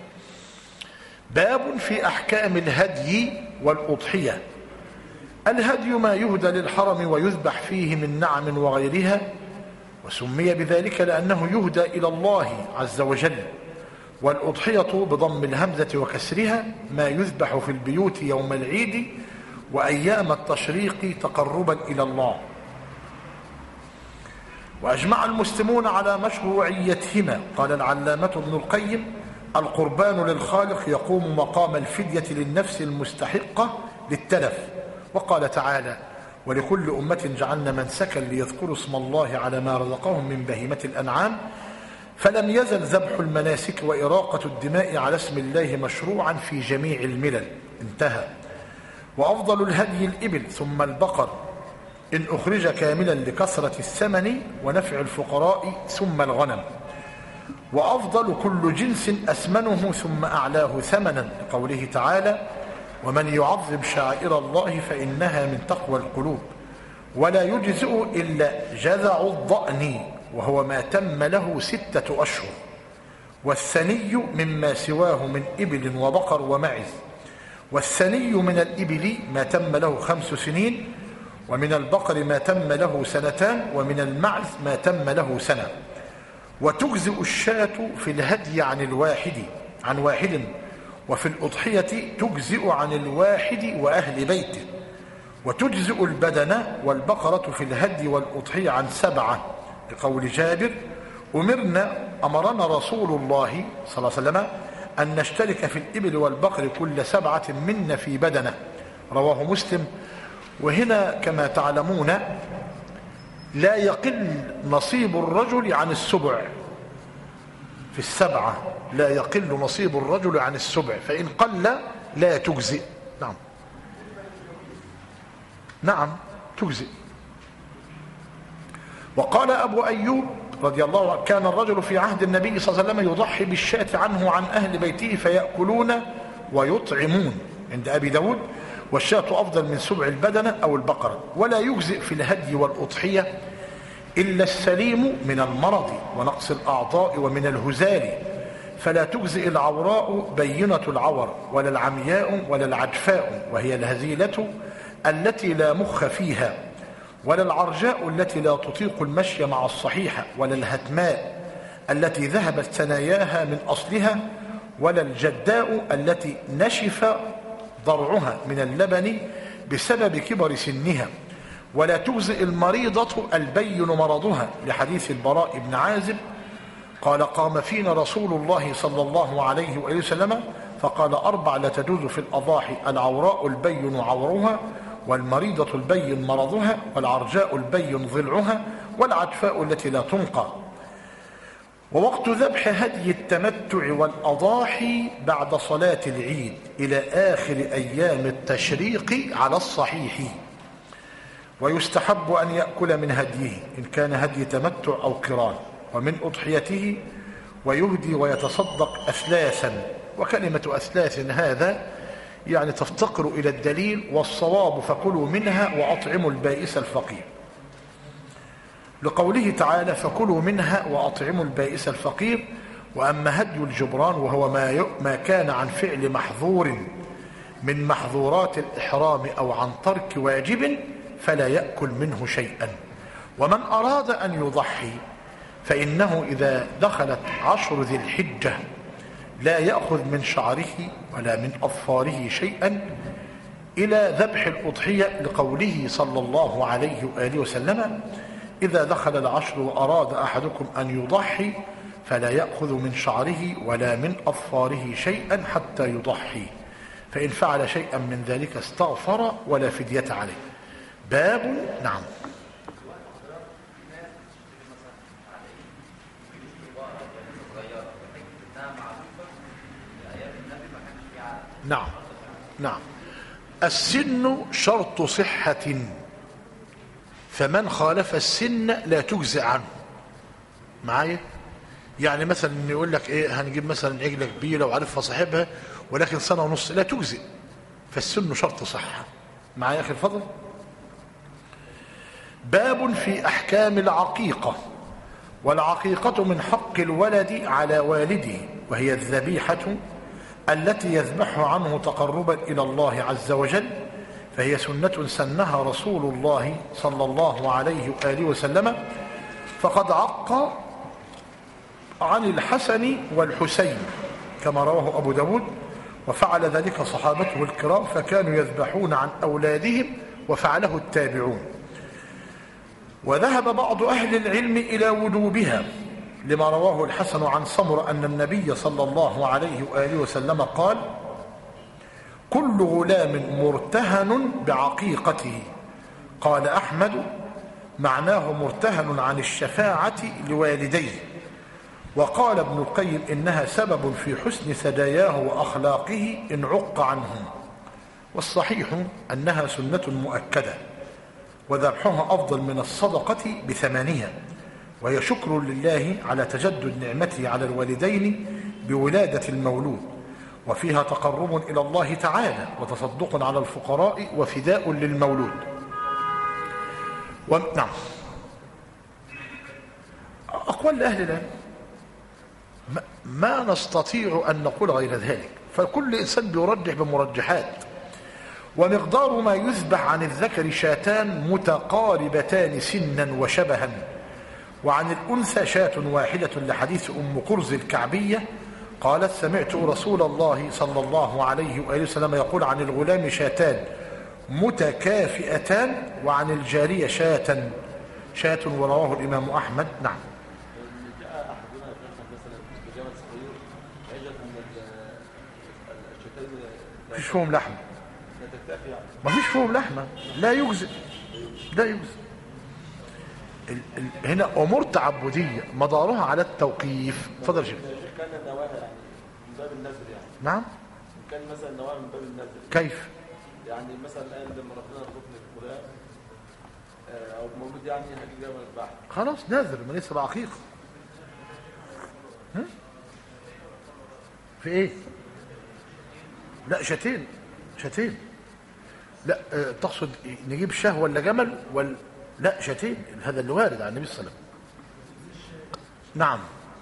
باب في أحكام الهدي والأضحية. الهدي ما يهدى للحرم ويذبح فيه من نعم وغيرها، وسمي بذلك لأنه يهدى إلى الله عز وجل. والأضحية بضم الهمزة وكسرها ما يذبح في البيوت يوم العيد وأيام التشريق تقربا إلى الله. وأجمع المسلمون على مشروعيتهما. قال العلامة ابن القيم: القربان للخالق يقوم مقام الفدية للنفس المستحقة للتلف. وقال تعالى: ولكل أمة جعلنا منسكا ليذكروا اسم الله على ما رزقهم من بهيمة الأنعام، فلم يزل ذبح المناسك وإراقة الدماء على اسم الله مشروعا في جميع الملل. انتهى. وأفضل الهدي الإبل ثم البقر إن أخرج كاملا لكثرة الثمن ونفع الفقراء ثم الغنم. وأفضل كل جنس أثمنه ثم أعلاه ثمنا، لقوله تعالى: ومن يعظم شعائر الله فإنها من تقوى القلوب. ولا يجزئ إلا جذع الضأن وهو ما تم له ستة أشهر، والثني مما سواه من إبل وبقر ومعز. والثني من الإبل ما تم له خمس سنين، ومن البقر ما تم له سنتان، ومن المعز ما تم له سنة. وتجزئ الشاة في الهدي عن الواحد عن واحد وفي الأضحية تجزئ عن الواحد وأهل بيته. وتجزئ البدن والبقرة في الهدي والأضحية عن سبعة، لقول جابر: أمرنا أمرنا رسول الله صلى الله عليه وسلم أن نشترك في الإبل والبقر كل سبعة منا في بدنه. رواه مسلم. وهنا كما تعلمون لا يقل نصيب الرجل عن السبع، في السبعة لا يقل نصيب الرجل عن السبع، فإن قل لا تجزئ. نعم نعم تجزئ. وقال أبو أيوب رضي الله عنه: كان الرجل في عهد النبي صلى الله عليه وسلم يضحي بالشاة عنه عن أهل بيته فيأكلون ويطعمون، عند أبي داود. والشاة أفضل من سبع البدنة أو البقرة. ولا يجزئ في الهدي والأضحية إلا السليم من المرض ونقص الأعضاء ومن الهزال، فلا تجزئ العوراء بينة العور ولا العمياء ولا العجفاء وهي الهزيلة التي لا مخ فيها، ولا العرجاء التي لا تطيق المشي مع الصحيحة، ولا الهتماء التي ذهبت ثناياها من أصلها، ولا الجداء التي نشف ضرعها من اللبن بسبب كبر سنها. ولا تجزئ المريضة البين مرضها، لحديث البراء بن عازب قال: قام فينا رسول الله صلى الله عليه وآله وسلم فقال: أربع لا تجوز في الأضاحي: العوراء البين عورها، والمريضة البين مرضها، والعرجاء البين ضلعها، والعجفاء التي لا تنقى. ووقت ذبح هدي التمتع والأضاحي بعد صلاة العيد إلى آخر أيام التشريق على الصحيح. ويستحب أن يأكل من هديه إن كان هدي تمتع أو قران، ومن أضحيته، ويهدي ويتصدق أثلاثا. وكلمة أثلاث هذا يعني تفتقر إلى الدليل، والصواب: فكلوا منها وأطعموا البائس الفقير، لقوله تعالى: فكلوا منها وأطعموا البائس الفقير. وأما هدي الجبران وهو ما ما كان عن فعل محظور من محظورات الإحرام أو عن ترك واجب فلا يأكل منه شيئا. ومن أراد أن يضحي فإنه إذا دخلت عشر ذي الحجة لا يأخذ من شعره ولا من أظفاره شيئا إلى ذبح الأضحية، لقوله صلى الله عليه وآله وسلم: إذا دخل العشر وأراد أحدكم أن يضحي فلا يأخذ من شعره ولا من أظفاره شيئا حتى يضحي، فإن فعل شيئا من ذلك استغفر ولا فدية عليه. باب. نعم نعم نعم السن شرط صحة، فمن خالف السن لا تجزئ عنه. معايا؟ يعني مثلا يقول لك ايه، هنجيب مثلا عجله كبيره وعارفها صاحبها ولكن سنه ونص، لا تجزئ، فالسن شرط صحه. معايا يا اخي الفضل؟ باب في احكام العقيقه. والعقيقه من حق الولد على والده، وهي الذبيحه التي يذبح عنه تقربا الى الله عز وجل، فهي سنه سنها رسول الله صلى الله عليه واله وسلم، فقد عق عن الحسن والحسين كما رواه أبو داود، وفعل ذلك صحابته الكرام، فكانوا يذبحون عن أولادهم وفعله التابعون. وذهب بعض أهل العلم إلى وجوبها لما رواه الحسن عن سمرة أن النبي صلى الله عليه وآله وسلم قال: كل غلام مرتهن بعقيقته. قال أحمد: معناه مرتهن عن الشفاعة لوالديه. وقال ابن القيم إنها سبب في حسن ثداياه وأخلاقه إن عق عنهم. والصحيح أنها سنة مؤكدة، وذبحها أفضل من الصدقة بثمانية، وهي شكر لله على تجدد نعمته على الوالدين بولادة المولود، وفيها تقرب إلى الله تعالى وتصدق على الفقراء وفداء للمولود. ونعم، أقوال أهل العلم ما نستطيع أن نقول غير ذلك، فكل إنسان بيرجح بمرجحات. ومقدار ما يذبح عن الذكر شاتان متقاربتان سنا وشبها، وعن الأنثى شاة واحدة، لحديث أم قرز الكعبية قالت: سمعت رسول الله صلى الله عليه وآله وسلم يقول: عن الغلام شاتان متكافئتان، وعن الجارية شاة شاة. ورواه الإمام أحمد. نعم. مفيش فيهم لحمة، مفيش فيهم لحمة، لا يجزئ، لا يجزئ. هنا أمور تعبدية مدارها على التوقيف. اتفضل يا شيخ. كان النواهي يعني من باب النذر يعني. نعم. كان مثلا النواهي من باب النذر. كيف؟ يعني مثلا قال لما ربنا يرزقني الفلان او مولود يعني هجيب جمل البحر. خلاص نذر، ما ليس بعقيقة. ها؟ في ايه؟ لا شاتين، شاتين. لا أه تقصد نجيب شاه ولا جمل ولا لا؟ شاتين، هذا اللي وارد عن النبي صلى الله عليه وسلم. نعم.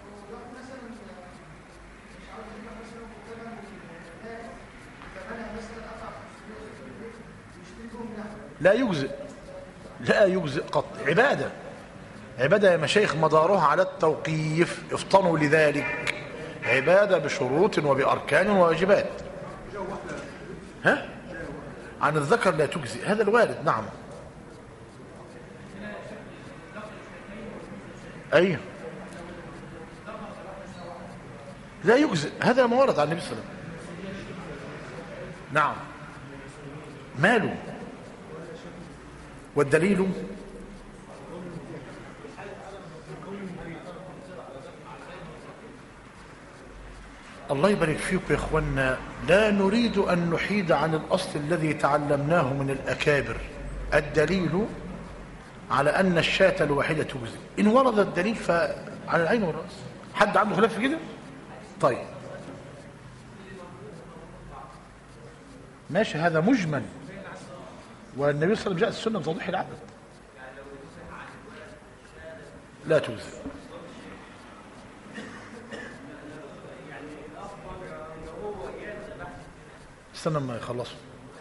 لا يجزئ، لا يجزئ قط. عبادة، عبادة يا مشايخ مدارها على التوقيف، افطنوا لذلك. عبادة بشروط وبأركان وواجبات. ها؟ عن الذكر لا تجزئ، هذا الوارد. نعم. أيه، لا يجزئ، هذا ما ورد عن النبي صلى الله عليه وسلم. نعم. ماله؟ والدليل الله يبارك فيكم يا اخوانا، لا نريد أن نحيد عن الأصل الذي تعلمناه من الأكابر. الدليل على أن الشاة الواحدة تجزئ، إن ورد الدليل فعلى العين والرأس. حد عنده خلاف في كده؟ طيب ماشي، هذا مجمل، والنبي صلى الله عليه وسلم جاء السنة بتوضيح العدد. لا تجزئ. استنى ما يخلصوا.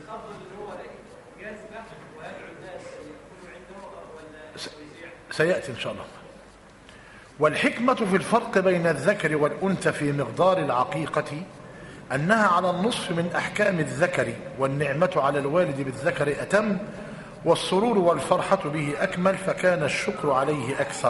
سيأتي إن شاء الله. والحكمة في الفرق بين الذكر والأنثى في مقدار العقيقة أنها على النصف من أحكام الذكر، والنعمة على الوالد بالذكر أتم، والسرور والفرحة به أكمل، فكان الشكر عليه أكثر.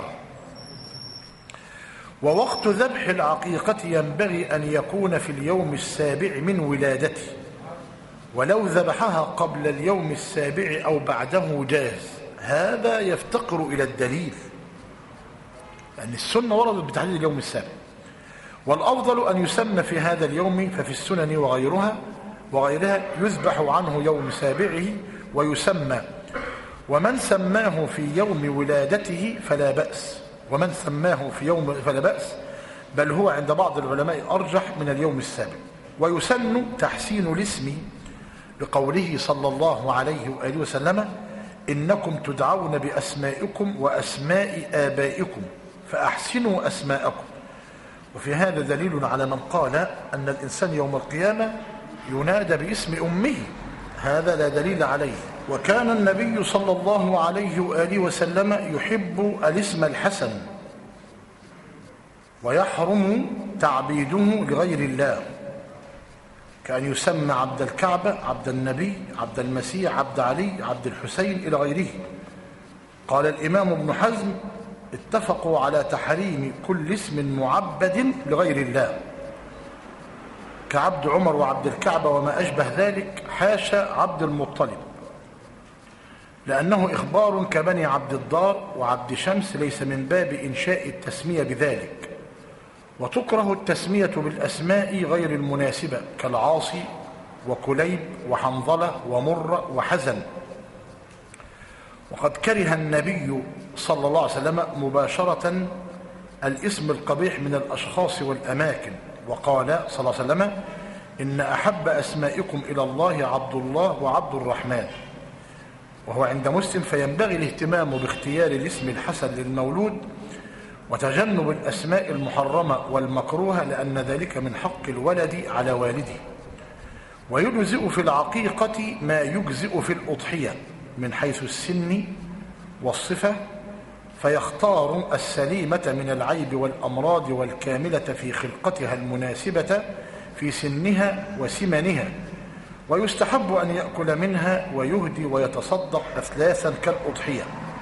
ووقت ذبح العقيقة ينبغي أن يكون في اليوم السابع من ولادته، ولو ذبحها قبل اليوم السابع أو بعده جاز. هذا يفتقر إلى الدليل، لأن السنة وردت بتحديد اليوم السابع. والأفضل أن يسمى في هذا اليوم، ففي السنن وغيرها وغيرها يذبح عنه يوم سابعه ويسمى. ومن سماه في يوم ولادته فلا بأس، ومن سماه في يوم فلا بأس، بل هو عند بعض العلماء أرجح من اليوم السابع. ويسن تحسين الاسم بقوله صلى الله عليه وآله وسلم: إنكم تدعون بأسمائكم وأسماء آبائكم فأحسنوا أسماءكم. وفي هذا دليل على من قال أن الإنسان يوم القيامة ينادى باسم أمه، هذا لا دليل عليه. وكان النبي صلى الله عليه وآله وسلم يحب الاسم الحسن ويحرم تعبيده لغير الله، كأن يسمى عبد الكعبة، عبد النبي، عبد المسيح، عبد علي، عبد الحسين إلى غيره. قال الإمام ابن حزم: اتفقوا على تحريم كل اسم معبد لغير الله، كعبد عمر وعبد الكعبة وما أشبه ذلك، حاشا عبد المطلب، لأنه إخبار كبني عبد الدار وعبد شمس، ليس من باب إنشاء التسمية بذلك. وتكره التسمية بالأسماء غير المناسبة كالعاصي وكليب وحنظلة ومر وحزن. وقد كره النبي صلى الله عليه وسلم مباشرة الاسم القبيح من الأشخاص والأماكن، وقال صلى الله عليه وسلم: إن أحب أسمائكم إلى الله عبد الله وعبد الرحمن، وهو عند مسلم. فينبغي الاهتمام باختيار الاسم الحسن للمولود وتجنب الأسماء المحرمة والمكروهة، لأن ذلك من حق الولد على والده. ويجزئ في العقيقة ما يجزئ في الأضحية من حيث السن والصفة، فيختار السليمة من العيب والأمراض والكاملة في خلقتها المناسبة في سنها وسمنها. ويستحب أن يأكل منها ويهدي ويتصدق أثلاثا كالأضحية.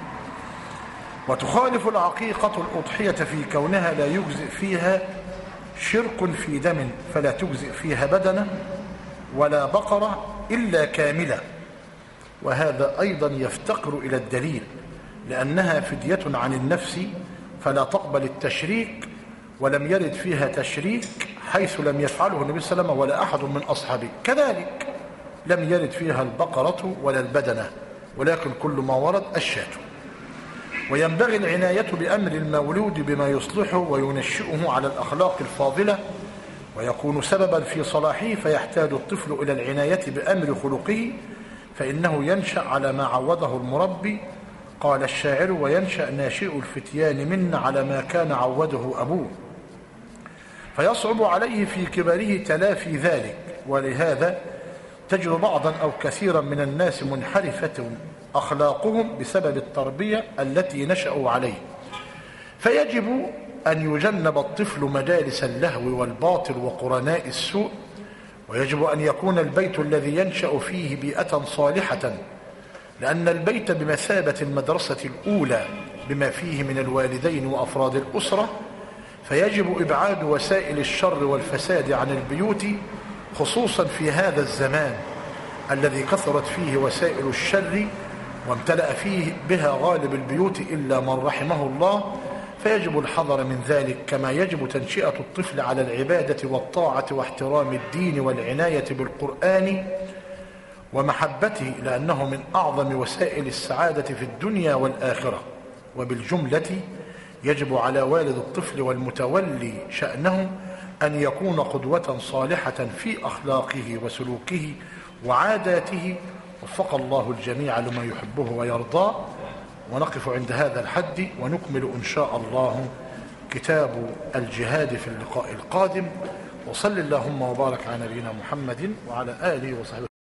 وتخالف العقيقة الأضحية في كونها لا يجزئ فيها شرك في دم، فلا تجزئ فيها بدنة ولا بقرة إلا كاملة، وهذا أيضا يفتقر إلى الدليل، لأنها فدية عن النفس فلا تقبل التشريك، ولم يرد فيها تشريك حيث لم يفعله النبي صلى الله عليه وسلم ولا أحد من أصحابه. كذلك لم يرد فيها البقرة ولا البدنة، ولكن كل ما ورد الشاة. وينبغي العناية بأمر المولود بما يصلحه وينشئه على الأخلاق الفاضلة ويكون سببا في صلاحه، فيحتاج الطفل إلى العناية بأمر خلقه، فإنه ينشأ على ما عوده المربي. قال الشاعر: وينشأ ناشئ الفتيان منا على ما كان عوده أبوه، فيصعب عليه في كبره تلافي ذلك. ولهذا تجد بعضا أو كثيرا من الناس منحرفة أخلاقهم بسبب التربية التي نشأوا عليه. فيجب أن يجنب الطفل مجالس اللهو والباطل وقرناء السوء، ويجب أن يكون البيت الذي ينشأ فيه بيئة صالحة، لأن البيت بمثابة المدرسة الأولى بما فيه من الوالدين وأفراد الأسرة، فيجب إبعاد وسائل الشر والفساد عن البيوت، خصوصا في هذا الزمان الذي كثرت فيه وسائل الشر وامتلأ فيه بها غالب البيوت إلا من رحمه الله. فيجب الحذر من ذلك، كما يجب تنشئة الطفل على العبادة والطاعة واحترام الدين والعناية بالقرآن ومحبته، لأنه من أعظم وسائل السعادة في الدنيا والآخرة. وبالجملة يجب على والد الطفل والمتولي شأنه أن يكون قدوة صالحة في أخلاقه وسلوكه وعاداته. وفق الله الجميع لما يحبه ويرضاه. ونقف عند هذا الحد، ونكمل إن شاء الله كتاب الجهاد في اللقاء القادم. وصل اللهم وبارك على نبينا محمد وعلى آله وصحبه.